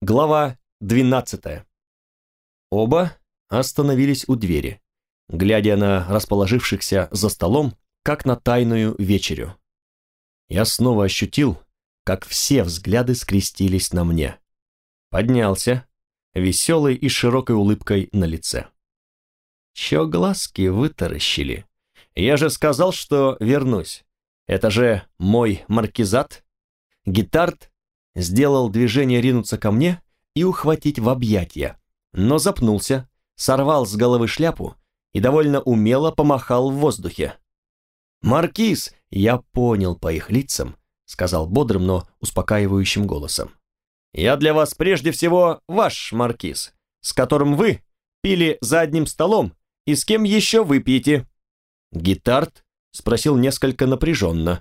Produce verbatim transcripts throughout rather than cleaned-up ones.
Глава двенадцатая. Оба остановились у двери, глядя на расположившихся за столом, как на тайную вечерю. Я снова ощутил, как все взгляды скрестились на мне. Поднялся, веселый и с широкой улыбкой на лице. Чё глазки вытаращили? Я же сказал, что вернусь. Это же мой маркизат. Гитард сделал движение ринуться ко мне и ухватить в объятья, но запнулся, сорвал с головы шляпу и довольно умело помахал в воздухе. «Маркиз!» — я понял по их лицам, сказал бодрым, но успокаивающим голосом. «Я для вас прежде всего ваш маркиз, с которым вы пили за одним столом и с кем еще выпьете?» Гитард спросил несколько напряженно.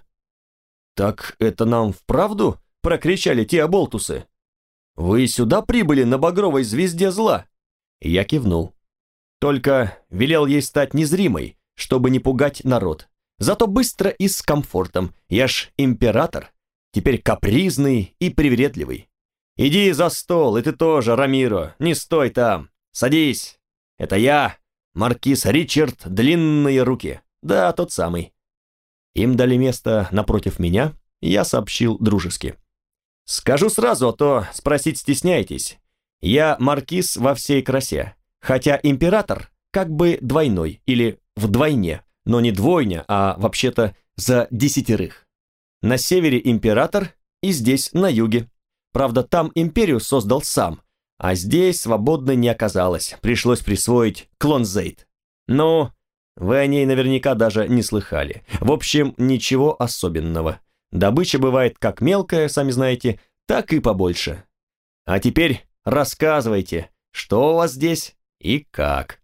«Так это нам вправду?» — прокричали те оболтусы. «Вы сюда прибыли на багровой звезде зла?» Я кивнул. Только велел ей стать незримой, чтобы не пугать народ. Зато быстро и с комфортом. Я ж император, теперь капризный и привередливый. «Иди за стол, и ты тоже, Рамиро, не стой там. Садись. Это я, маркиз Ричард Длинные Руки. Да, тот самый». Им дали место напротив меня, я сообщил дружески. «Скажу сразу, а то спросить стесняетесь. Я маркиз во всей красе, хотя император как бы двойной или вдвойне, но не двойня, а вообще-то за десятерых. На севере император и здесь на юге. Правда, там империю создал сам, а здесь свободной не оказалось, пришлось присвоить Клонзейд. Ну, вы о ней наверняка даже не слыхали. В общем, ничего особенного. Добыча бывает как мелкая, сами знаете, так и побольше. А теперь рассказывайте, что у вас здесь и как».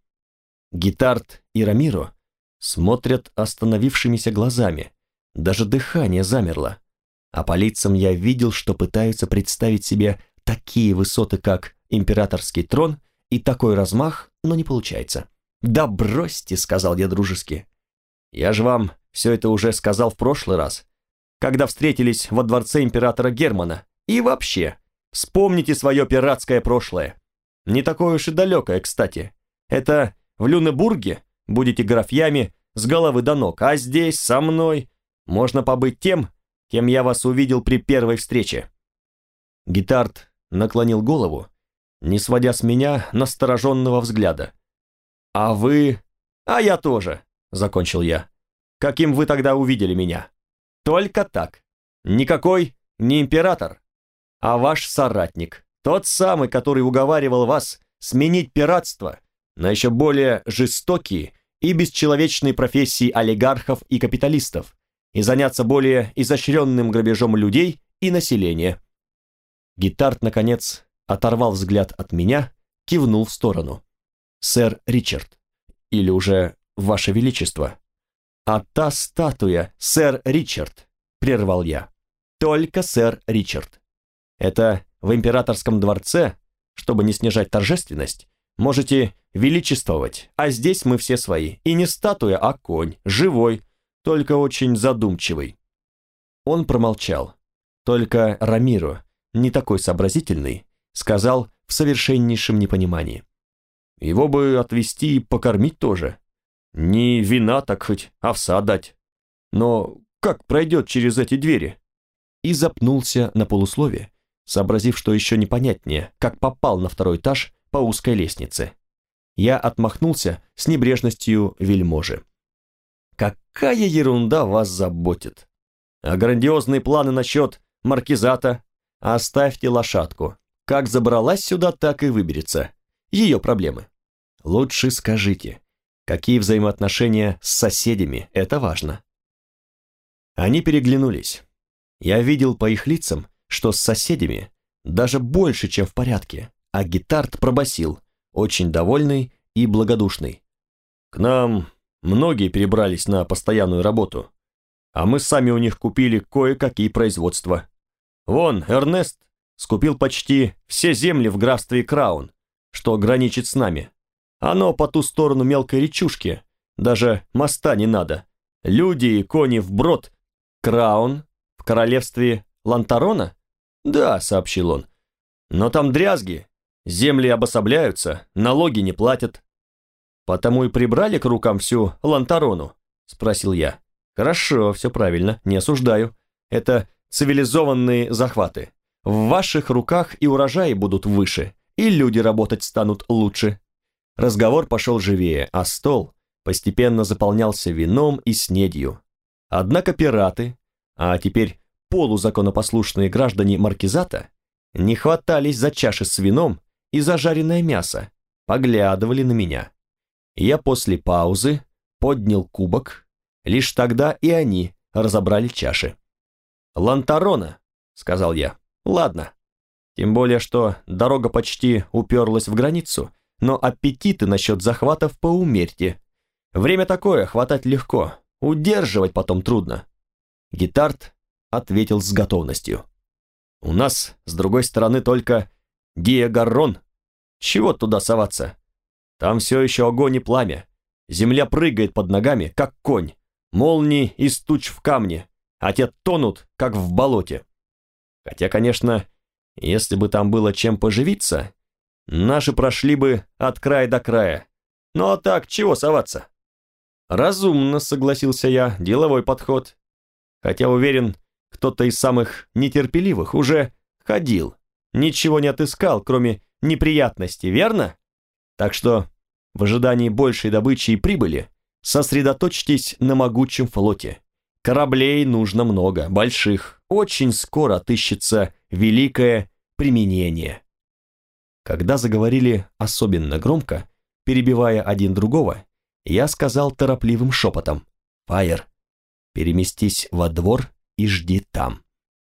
Гитард и Рамиро смотрят остановившимися глазами, даже дыхание замерло. А по лицам я видел, что пытаются представить себе такие высоты, как императорский трон, и такой размах, но не получается. «Да бросьте», — сказал я дружески. «Я же вам все это уже сказал в прошлый раз, когда встретились во дворце императора Германа. И вообще, вспомните свое пиратское прошлое. Не такое уж и далекое, кстати. Это в Люнебурге будете графьями с головы до ног, а здесь, со мной, можно побыть тем, кем я вас увидел при первой встрече». Гитард наклонил голову, не сводя с меня настороженного взгляда. «А вы...» «А я тоже», — закончил я. «Каким вы тогда увидели меня? Только так. Никакой не император, а ваш соратник, тот самый, который уговаривал вас сменить пиратство на еще более жестокие и бесчеловечные профессии олигархов и капиталистов и заняться более изощренным грабежом людей и населения». Гитард, наконец, оторвал взгляд от меня, кивнул в сторону. «Сэр Ричард, или уже Ваше Величество». «А та статуя, сэр Ричард», — прервал я. «Только сэр Ричард. Это в императорском дворце, чтобы не снижать торжественность, можете величествовать, а здесь мы все свои. И не статуя, а конь, живой, только очень задумчивый». Он промолчал. Только Рамиро, не такой сообразительный, сказал в совершеннейшем непонимании. «Его бы отвезти и покормить тоже. Не вина, так хоть овса дать. Но как пройдет через эти двери?» И запнулся на полуслове, сообразив, что еще непонятнее, как попал на второй этаж по узкой лестнице. Я отмахнулся с небрежностью вельможи. «Какая ерунда вас заботит? А грандиозные планы насчет маркизата? Оставьте лошадку. Как забралась сюда, так и выберется. Ее проблемы. Лучше скажите, какие взаимоотношения с соседями, это важно». Они переглянулись. Я видел по их лицам, что с соседями даже больше, чем в порядке, а Гитард пробасил, очень довольный и благодушный. «К нам многие перебрались на постоянную работу, а мы сами у них купили кое-какие производства. Вон, Эрнест скупил почти все земли в графстве Краун, что граничит с нами. Оно по ту сторону мелкой речушки, даже моста не надо. Люди и кони вброд. Краун в королевстве Лантарона? Да, сообщил он. Но там дрязги, земли обособляются, налоги не платят. Потому и прибрали к рукам всю Лантарону, спросил я. Хорошо, все правильно, не осуждаю. Это цивилизованные захваты. В ваших руках и урожаи будут выше, и люди работать станут лучше. Разговор пошел живее, а стол постепенно заполнялся вином и снедью. Однако пираты, а теперь полузаконопослушные граждане Маркизата, не хватались за чаши с вином и за жареное мясо, поглядывали на меня. Я после паузы поднял кубок, лишь тогда и они разобрали чаши. «Лантарона», — сказал я, — «ладно. Тем более, что дорога почти уперлась в границу, но аппетиты насчет захватов поумерьте. Время такое, хватать легко, удерживать потом трудно». Гитард ответил с готовностью. «У нас, с другой стороны, только Диагаррон. Чего туда соваться? Там все еще огонь и пламя. Земля прыгает под ногами, как конь. Молнии из туч в камне, а те тонут, как в болоте. Хотя, конечно, если бы там было чем поживиться, наши прошли бы от края до края. Ну а так, чего соваться?» «Разумно», — согласился я, — «деловой подход. Хотя уверен, кто-то из самых нетерпеливых уже ходил, ничего не отыскал, кроме неприятностей, верно? Так что в ожидании большей добычи и прибыли сосредоточьтесь на могучем флоте. Кораблей нужно много, больших, очень скоро отыщется великое применение». Когда заговорили особенно громко, перебивая один другого, я сказал торопливым шепотом: «Фаер, переместись во двор и жди там».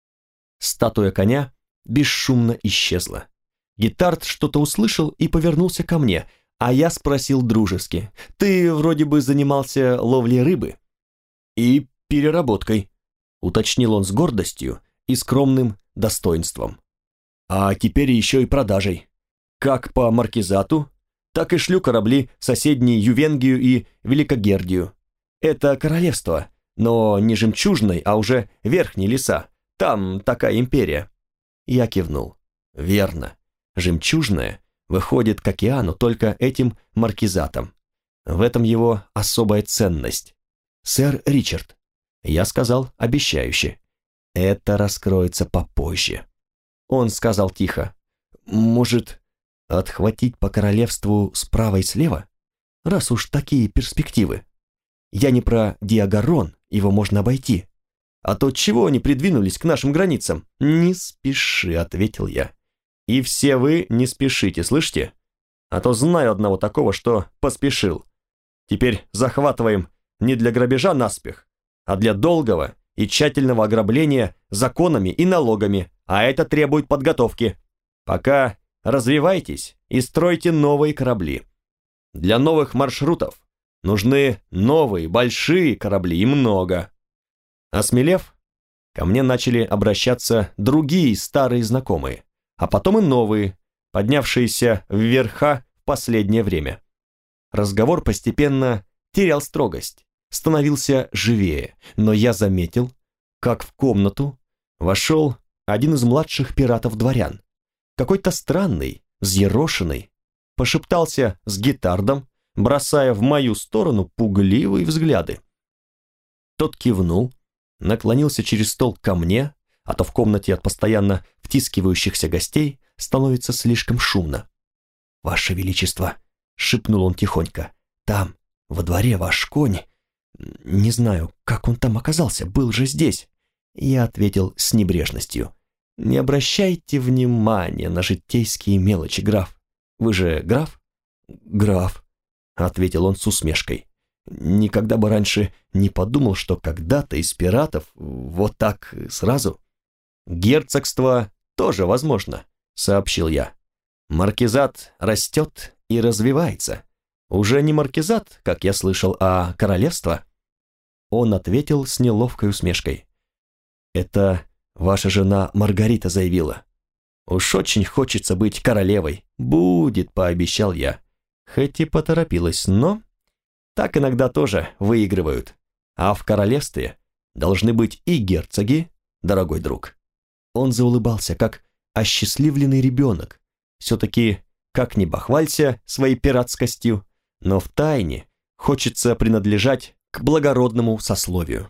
Статуя коня бесшумно исчезла. Гитард что-то услышал и повернулся ко мне, а я спросил дружески: «Ты вроде бы занимался ловлей рыбы?» «И переработкой», — уточнил он с гордостью и скромным достоинством. «А теперь еще и продажей. Как по Маркизату, так и шлю корабли в соседние Ювенгию и Великогердию. Это королевство, но не жемчужной, а уже верхние леса. Там такая империя». Я кивнул. «Верно. Жемчужная выходит к океану только этим Маркизатом. В этом его особая ценность. Сэр Ричард», — я сказал обещающе, — «это раскроется попозже». Он сказал тихо: «Может, отхватить по королевству справа и слева, раз уж такие перспективы? Я не про Диагаррон, его можно обойти. А то чего они придвинулись к нашим границам?» «Не спеши», — ответил я. «И все вы не спешите, слышите? А то знаю одного такого, что поспешил. Теперь захватываем не для грабежа наспех, а для долгого и тщательного ограбления законами и налогами, а это требует подготовки. Пока развивайтесь и стройте новые корабли. Для новых маршрутов нужны новые большие корабли и много». Осмелев, ко мне начали обращаться другие старые знакомые, а потом и новые, поднявшиеся вверха в последнее время. Разговор постепенно терял строгость, становился живее, но я заметил, как в комнату вошел один из младших пиратов-дворян, какой-то странный, взъерошенный, пошептался с Гитардом, бросая в мою сторону пугливые взгляды. Тот кивнул, наклонился через стол ко мне, а то в комнате от постоянно втискивающихся гостей становится слишком шумно. «Ваше Величество», — шепнул он тихонько, — «там, во дворе ваш конь. Не знаю, как он там оказался, был же здесь». Я ответил с небрежностью: «Не обращайте внимания на житейские мелочи, граф. Вы же граф?» «Граф», — ответил он с усмешкой. «Никогда бы раньше не подумал, что когда-то из пиратов вот так сразу». «Герцогство тоже возможно», — сообщил я. «Маркизат растет и развивается. Уже не маркизат, как я слышал, а королевство». Он ответил с неловкой усмешкой: «Это ваша жена Маргарита заявила. Уж очень хочется быть королевой. Будет», — пообещал я. Хоть и поторопилась, но так иногда тоже выигрывают. А в королевстве должны быть и герцоги, дорогой друг». Он заулыбался, как осчастливленный ребенок. Все-таки, как ни бахвалься своей пиратскостью, но втайне хочется принадлежать к благородному сословию.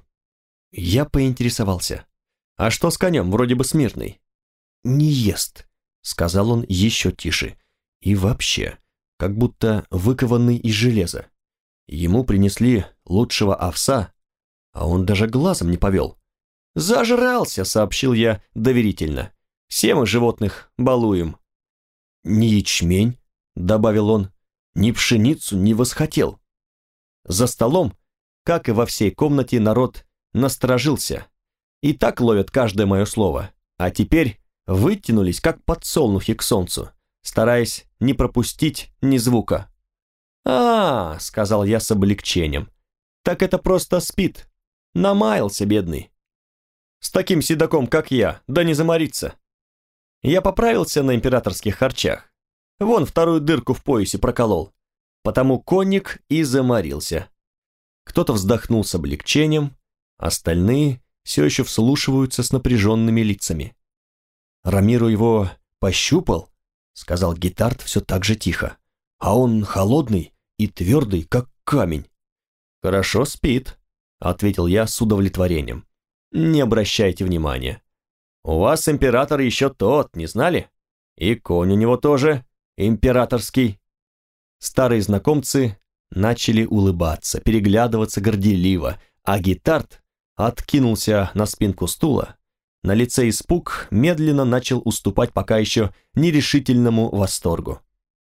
Я поинтересовался: «А что с конем, вроде бы смирный?» «Не ест», — сказал он еще тише. «И вообще, как будто выкованный из железа. Ему принесли лучшего овса, а он даже глазом не повел». «Зажрался», — сообщил я доверительно. «Все мы животных балуем». «Ни ячмень», — добавил он, — «ни пшеницу не восхотел». За столом, как и во всей комнате, народ насторожился. И так ловят каждое мое слово, а теперь вытянулись, как подсолнухи к солнцу, стараясь не пропустить ни звука. «А, — сказал я с облегчением, — так это просто спит. Намаялся, бедный. С таким седаком, как я, да не замориться». Я поправился на императорских харчах. Вон вторую дырку в поясе проколол. Потому конник и заморился. Кто-то вздохнул с облегчением, остальные все еще вслушиваются с напряженными лицами. «Рамиру его пощупал», — сказал Гитард все так же тихо, «а он холодный и твердый, как камень». «Хорошо спит», — ответил я с удовлетворением. «Не обращайте внимания. У вас император еще тот, не знали? И конь у него тоже императорский». Старые знакомцы начали улыбаться, переглядываться горделиво, а Гитард откинулся на спинку стула. На лице испуг медленно начал уступать пока еще нерешительному восторгу.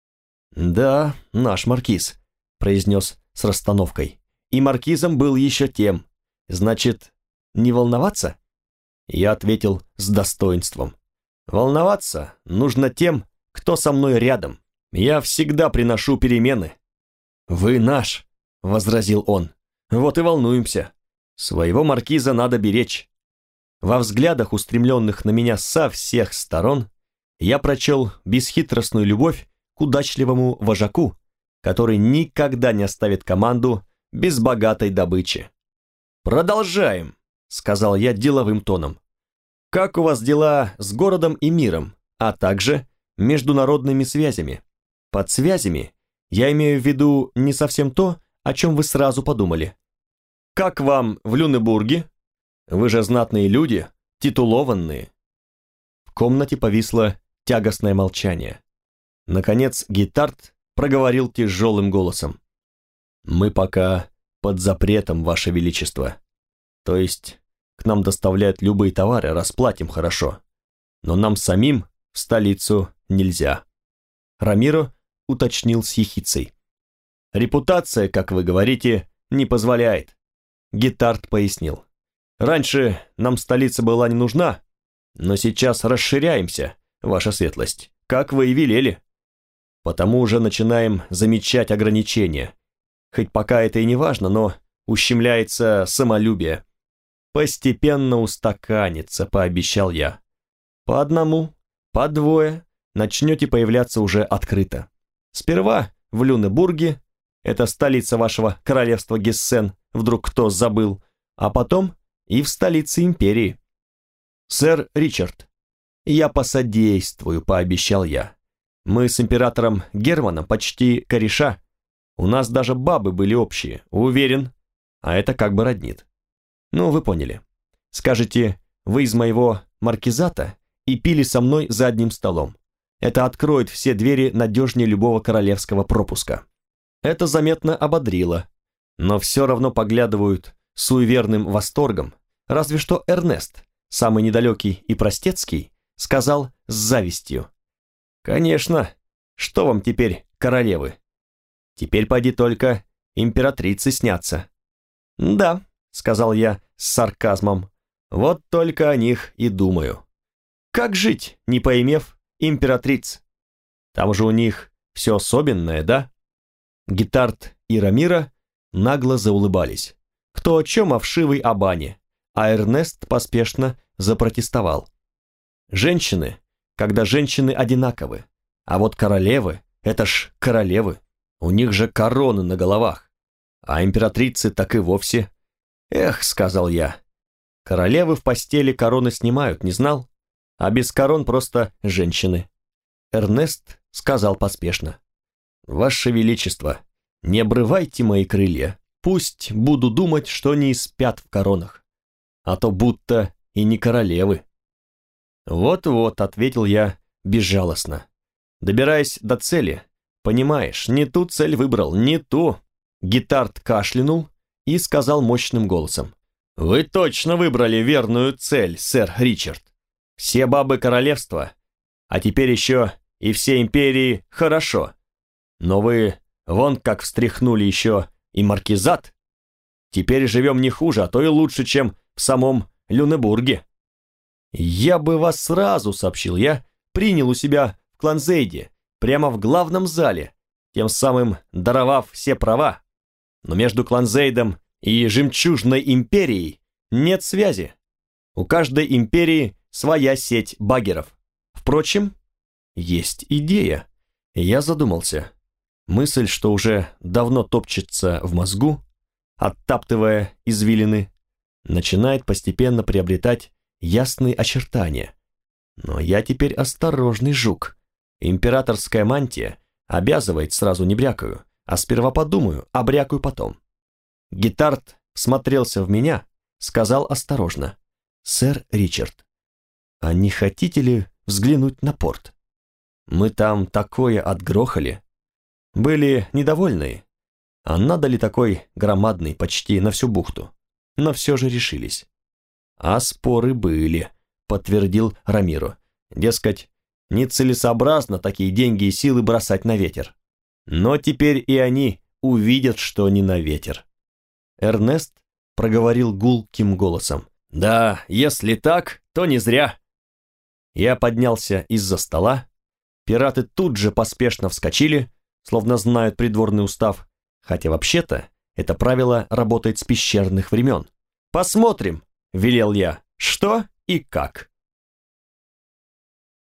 «Да, наш маркиз», — произнес с расстановкой. «И маркизом был еще тем. Значит, не волноваться?» Я ответил с достоинством. «Волноваться нужно тем, кто со мной рядом. Я всегда приношу перемены». «Вы наш», — возразил он. «Вот и волнуемся. Своего маркиза надо беречь». Во взглядах, устремленных на меня со всех сторон, я прочел бесхитростную любовь к удачливому вожаку, который никогда не оставит команду без богатой добычи. «Продолжаем», — сказал я деловым тоном. «Как у вас дела с городом и миром, а также международными связями? Под связями я имею в виду не совсем то, о чем вы сразу подумали. Как вам в Люнебурге? Вы же знатные люди, титулованные». В комнате повисло тягостное молчание. Наконец Гитард проговорил тяжелым голосом. «Мы пока под запретом, Ваше Величество. То есть к нам доставляют любые товары, расплатим хорошо. Но нам самим в столицу нельзя». Рамиро уточнил с ехицей. «Репутация, как вы говорите, не позволяет». Гитард пояснил. «Раньше нам столица была не нужна, но сейчас расширяемся, ваша светлость, как вы и велели. Потому уже начинаем замечать ограничения. Хоть пока это и не важно, но ущемляется самолюбие. Постепенно устаканится, пообещал я. По одному, по двое начнете появляться уже открыто. Сперва в Люнебурге, это столица вашего королевства Гессен, вдруг кто забыл, а потом и в столице империи. Сэр Ричард, я посодействую, пообещал я. Мы с императором Германом почти кореша. У нас даже бабы были общие, уверен, а это как бы роднит. Ну, вы поняли. Скажете, вы из моего маркизата и пили со мной за одним столом. Это откроет все двери надежнее любого королевского пропуска. Это заметно ободрило, но все равно поглядывают с суеверным восторгом, разве что Эрнест, самый недалекий и простецкий, сказал с завистью. «Конечно, что вам теперь, королевы? Теперь поди только императрицы снятся». «Да», — сказал я с сарказмом, — «вот только о них и думаю. Как жить, не поимев императриц? Там же у них все особенное, да?» Гитард и Рамиро нагло заулыбались. Кто о чем, о вшивой Абане, а Эрнест поспешно запротестовал. «Женщины, когда женщины одинаковы, а вот королевы, это ж королевы, у них же короны на головах, а императрицы так и вовсе». «Эх», — сказал я, — «королевы в постели короны снимают, не знал? а без корон просто женщины. Эрнест сказал поспешно. «Ваше Величество, не обрывайте мои крылья, пусть буду думать, что они спят в коронах, а то будто и не королевы». «Вот-вот», — ответил я безжалостно. Добираясь до цели, понимаешь, не ту цель выбрал, не ту. Гитард кашлянул и сказал мощным голосом. «Вы точно выбрали верную цель, сэр Ричард. Все бабы королевства, а теперь еще и все империи хорошо. Но вы вон как встряхнули еще и маркизат. Теперь живем не хуже, а то и лучше, чем в самом Люнебурге». «Я бы вас сразу», — сообщил я, — «принял у себя в Кланзейде, прямо в главном зале, тем самым даровав все права. Но между Кланзейдом и Жемчужной империей нет связи. У каждой империи своя сеть баггеров. Впрочем, есть идея». Я задумался. Мысль, что уже давно топчется в мозгу, оттаптывая извилины, начинает постепенно приобретать ясные очертания. Но я теперь осторожный жук. Императорская мантия обязывает, сразу не брякаю, а сперва подумаю, а брякаю потом. Гитард смотрелся в меня, сказал осторожно. «Сэр Ричард, а не хотите ли взглянуть на порт? Мы там такое отгрохали. Были недовольны. А надо ли такой громадный почти на всю бухту? Но все же решились». «А споры были», — подтвердил Рамиро. «Дескать, нецелесообразно такие деньги и силы бросать на ветер. Но теперь и они увидят, что не на ветер». Эрнест проговорил гулким голосом. «Да, если так, то не зря». Я поднялся из-за стола. Пираты тут же поспешно вскочили, словно знают придворный устав, хотя вообще-то это правило работает с пещерных времен. «Посмотрим», — велел я, — «что и как».